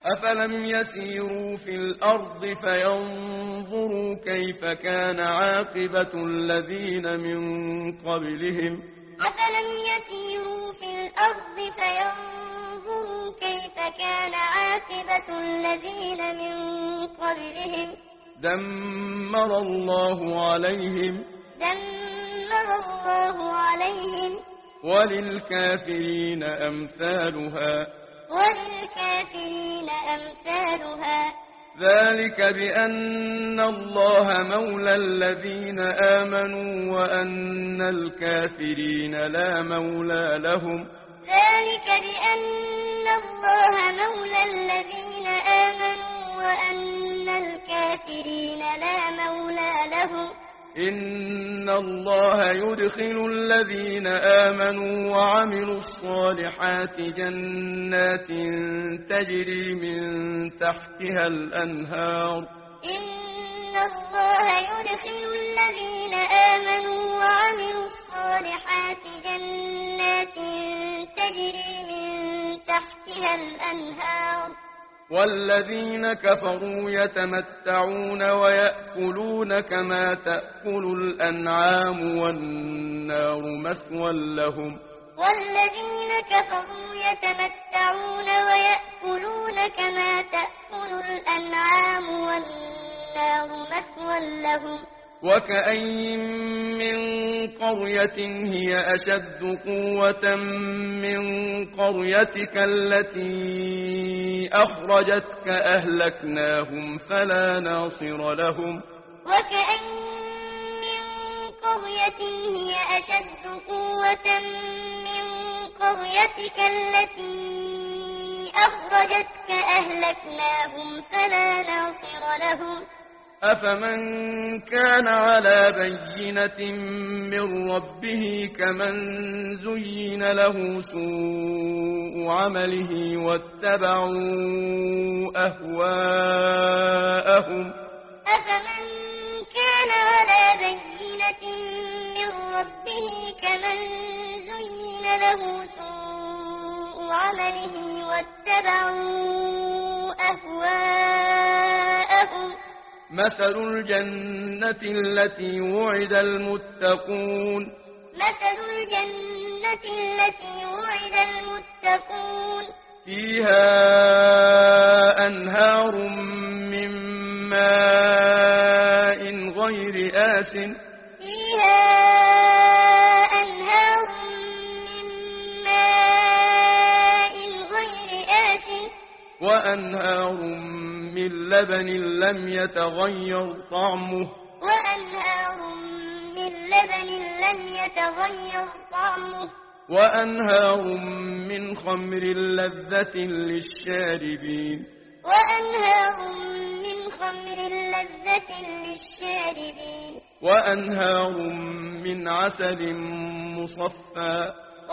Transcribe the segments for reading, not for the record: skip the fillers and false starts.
أفلم يسيروا في الأرض فينظروا كيف كان عاقبة الذين من قبلهم أفلم يسيروا في الأرض فينظروا كيف كان عاقبة الذين من قبلهم دمر الله عليهم وللكافرين أمثالها ذلك بأن الله مولى الذين آمنوا وأن الكافرين لا مولى لهم ذلك بأن الله مولى الذين آمنوا وأن الكافرين لا مولى لهم إن الله يدخل الذين آمنوا وعملوا الصالحات جنات تجري من تحتها الأنهار إن الله يدخل الذين آمنوا وعملوا الصالحات جنات تجري من تحتها الأنهار والذين كفروا يتمتعون ويأكلون كما تأكل الأنعام والنار مثوى لهم والذين كفروا يتمتعون ويأكلون كما تأكل الأنعام والنار مثوى لهم وكأين من قرية هي أشد قوة من قريتك التي أخرجتك أهلكناهم فلا ناصر لهم وكأين من قرية هي أشد قوة من قريتك التي أخرجتك أهلكناهم فلا ناصر لهم أفمن كان على بينة من ربه كمن زين له سوء عمله واتبعوا أهواءهم أفمن كان على بينة من ربه كمن زين له سوء عمله واتبعوا أهواءهم مثل الجنة التي وعد المتقون فيها أنهار من ماء غير آسن وأنهار من لبن لم يتغير طعمه وأنهار من خمر لذة للشاربين وأنهار من عسل مصفى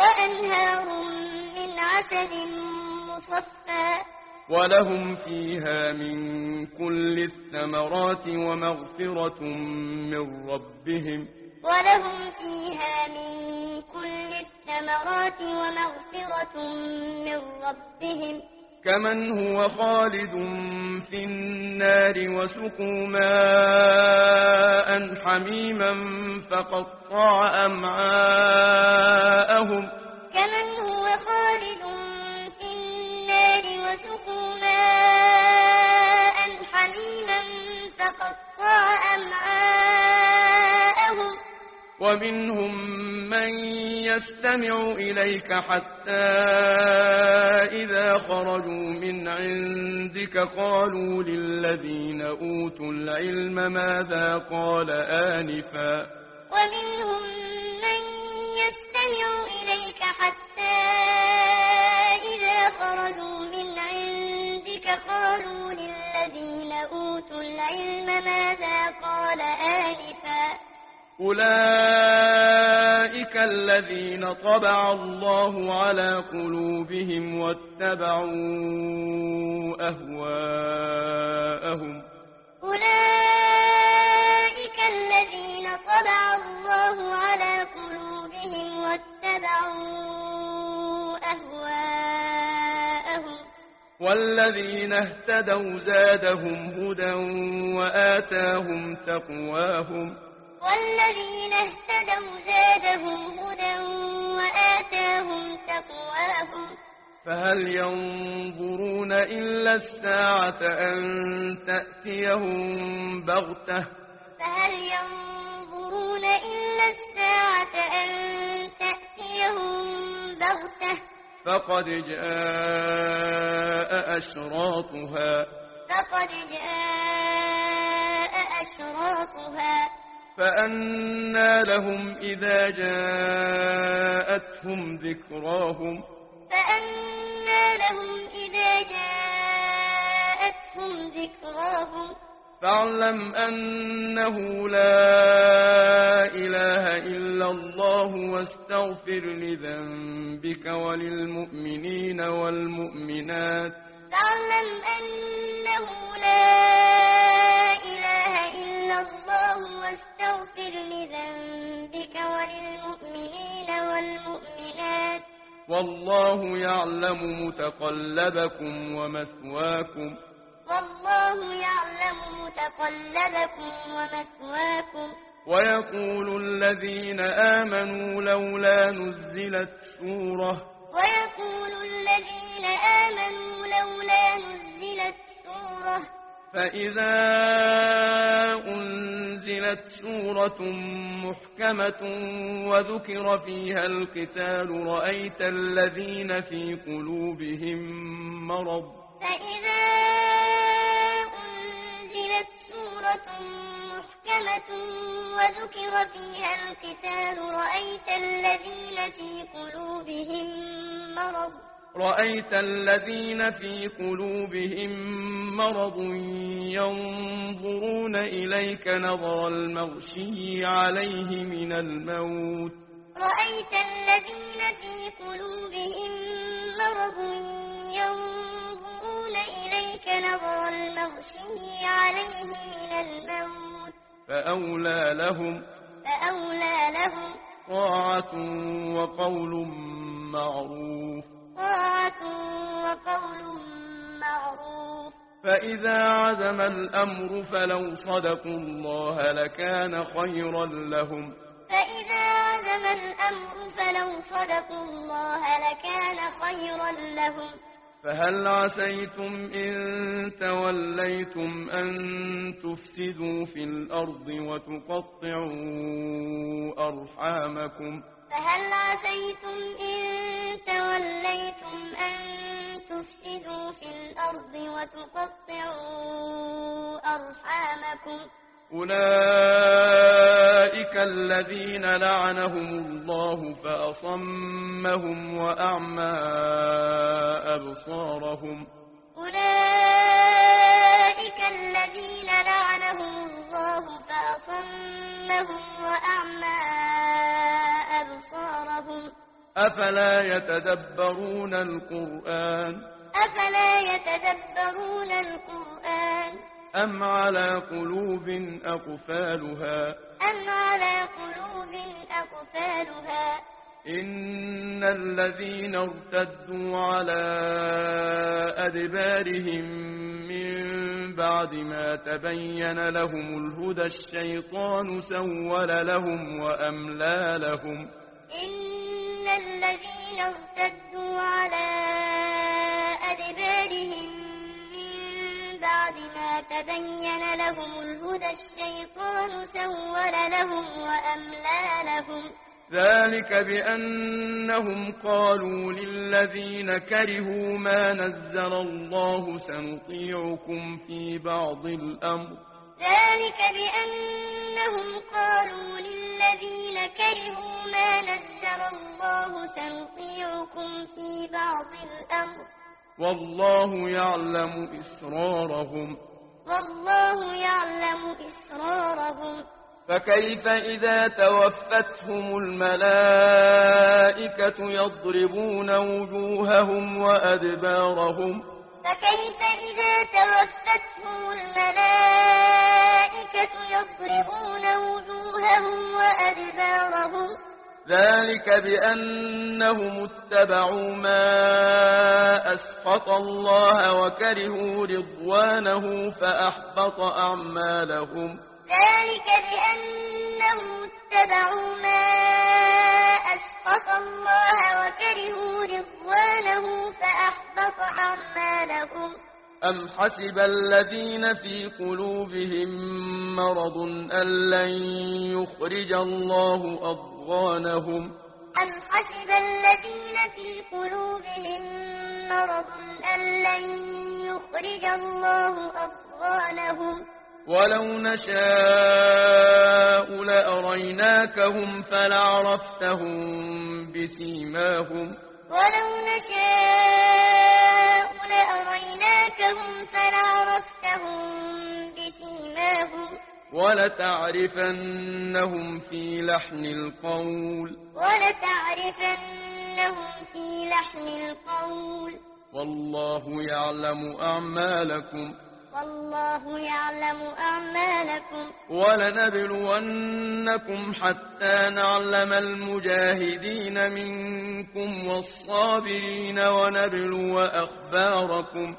ولهم فيها من كل الثمرات ومغفرة من ربهم كمن هو خالد في النار وسقوا ماء حميما فقطع أمعاءهم ومنهم من يستمع إليك حتى إذا خرجوا من عندك قالوا للذين أوتوا العلم ماذا قال آنفا ومنهم من يستمع إليك حتى إذا خرجوا من عندك قالوا للذين أوتوا العلم ماذا قال آنفا أولئك الذين طبع الله على قلوبهم واتبعوا أهواءهم أولئك الذين طبع الله على قلوبهم واتبعوا أهواءهم والذين اهتدوا زادهم هدى وآتاهم تقواهم والذين اهتدوا زادهم هدى وآتاهم تقواهم فهل ينظرون إلا الساعة أن تأتيهم بغتة فهل ينظرون إلا الساعة أن تأتيهم بغتة فقد جاء أشراطها فقد جاء أشراطها فأنى لهم إذا جاءتهم ذكراهم فأنى لهم إذا جاءتهم ذكراهم فاعلم أنه لا إله إلا الله واستغفر لذنبك وللمؤمنين والمؤمنات فاعلم أنه لا إله إلا الله واستغفر لذنبك وللمؤمنين والمؤمنات والله يعلم متقلبكم ومثواكم والله يعلم متقلبكم ومثواكم ويقول الذين آمنوا لولا نزلت سورة ويقول الذين آمنوا لولا نزلت سورة فإذا أنزلت سورة محكمة وذكر فيها القتال رأيت الذين في قلوبهم مرض فإذا أنزلت سورة محكمة وذكر فيها القتال رأيت الذين في قلوبهم مرض ينظرون إليك نظر المغشي عليه من الموت رأيت الذين في قلوبهم مرض ينظرون إليك نظر المغشي عليه من الموت فأولى لهم طاعة وقول معروف فإذا عزم الأمر فلو صدقوا الله لكان خيرا لهم فإذا عزم الأمر فلو صدقوا الله لكان خيرا لهم فهل عسيتم إن توليتم أن تفسدوا في الأرض وتقطعوا أرحامكم فهل عسيتم إن توليتم أن تفسدوا في الأرض وتقطعوا أرحامكم أولئك الذين لعنهم الله فأصمهم وأعمى أبصارهم أولئك الذين لعنهم الله فأصمهم وأعمى أبصارهم أفلا يتدبرون القرآن أم على قلوب أقفالها إن الذين ارتدوا على أدبارهم من بعد ما تبين لهم الهدى الشيطان سول لهم وأملى لهم إن الذين ارتدوا على أدبارهم من بعد ما تبين لهم الهدى الشيطان سول لهم وأملى لهم ذلك بأنهم قالوا للذين كرهوا ما نزل الله سنطيعكم في بعض الأمر والله يعلم إسرارهم فكيف إذا توفتهم الملائكة يضربون وجوههم وأدبارهم ذلك بأنهم اتبعوا ما أسخط الله وكرهوا رضوانه فأحبط أعمالهم. ذلك بأنهم اتبعوا ما أسخط الله وكرهوا رضوانه فأحبط أعمالهم. أم حسب الذين في قلوبهم مرض أن لن يخرج الله أضغانهم. أم حسب الذين في قلوبهم مرض أن لن يخرج الله أضغانهم. ولو نشاء لأريناكهم فلعرفتهم بسيماهم. ولو نشاء لأريناكهم فلعرفتهم بسيماهم. ولتعرفنهم في لحن القول. ولتعرفنهم في لحن القول. والله يعلم أعمالكم. والله يعلم أعمالكم. ولنبلونكم حتى نعلم المجاهدين منكم والصابرين ونبلو أخباركم.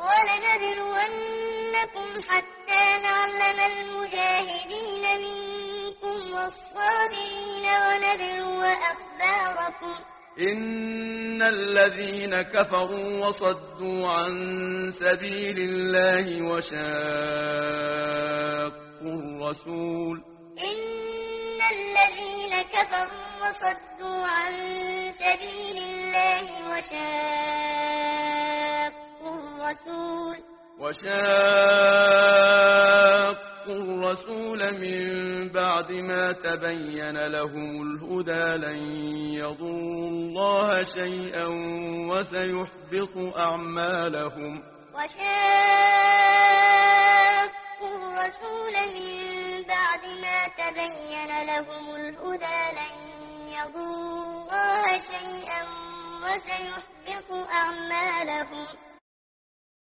ولنبلونكم حتى نعلم المجاهدين منكم والصابرين ونبلو أخباركم. إن الذين كفروا وصدوا عن سبيل الله وشاقوا الرسول. إن الذين كفروا وصدوا عن سبيل الله وشاقوا الرسول من بعد ما تبين لهم الهدى لن يضروا الله شيئا وسيحبط أعمالهم. وشاقوا الرسول من بعد ما تبين لهم الهدى لن يضروا الله شيئا وسيحبط أعمالهم.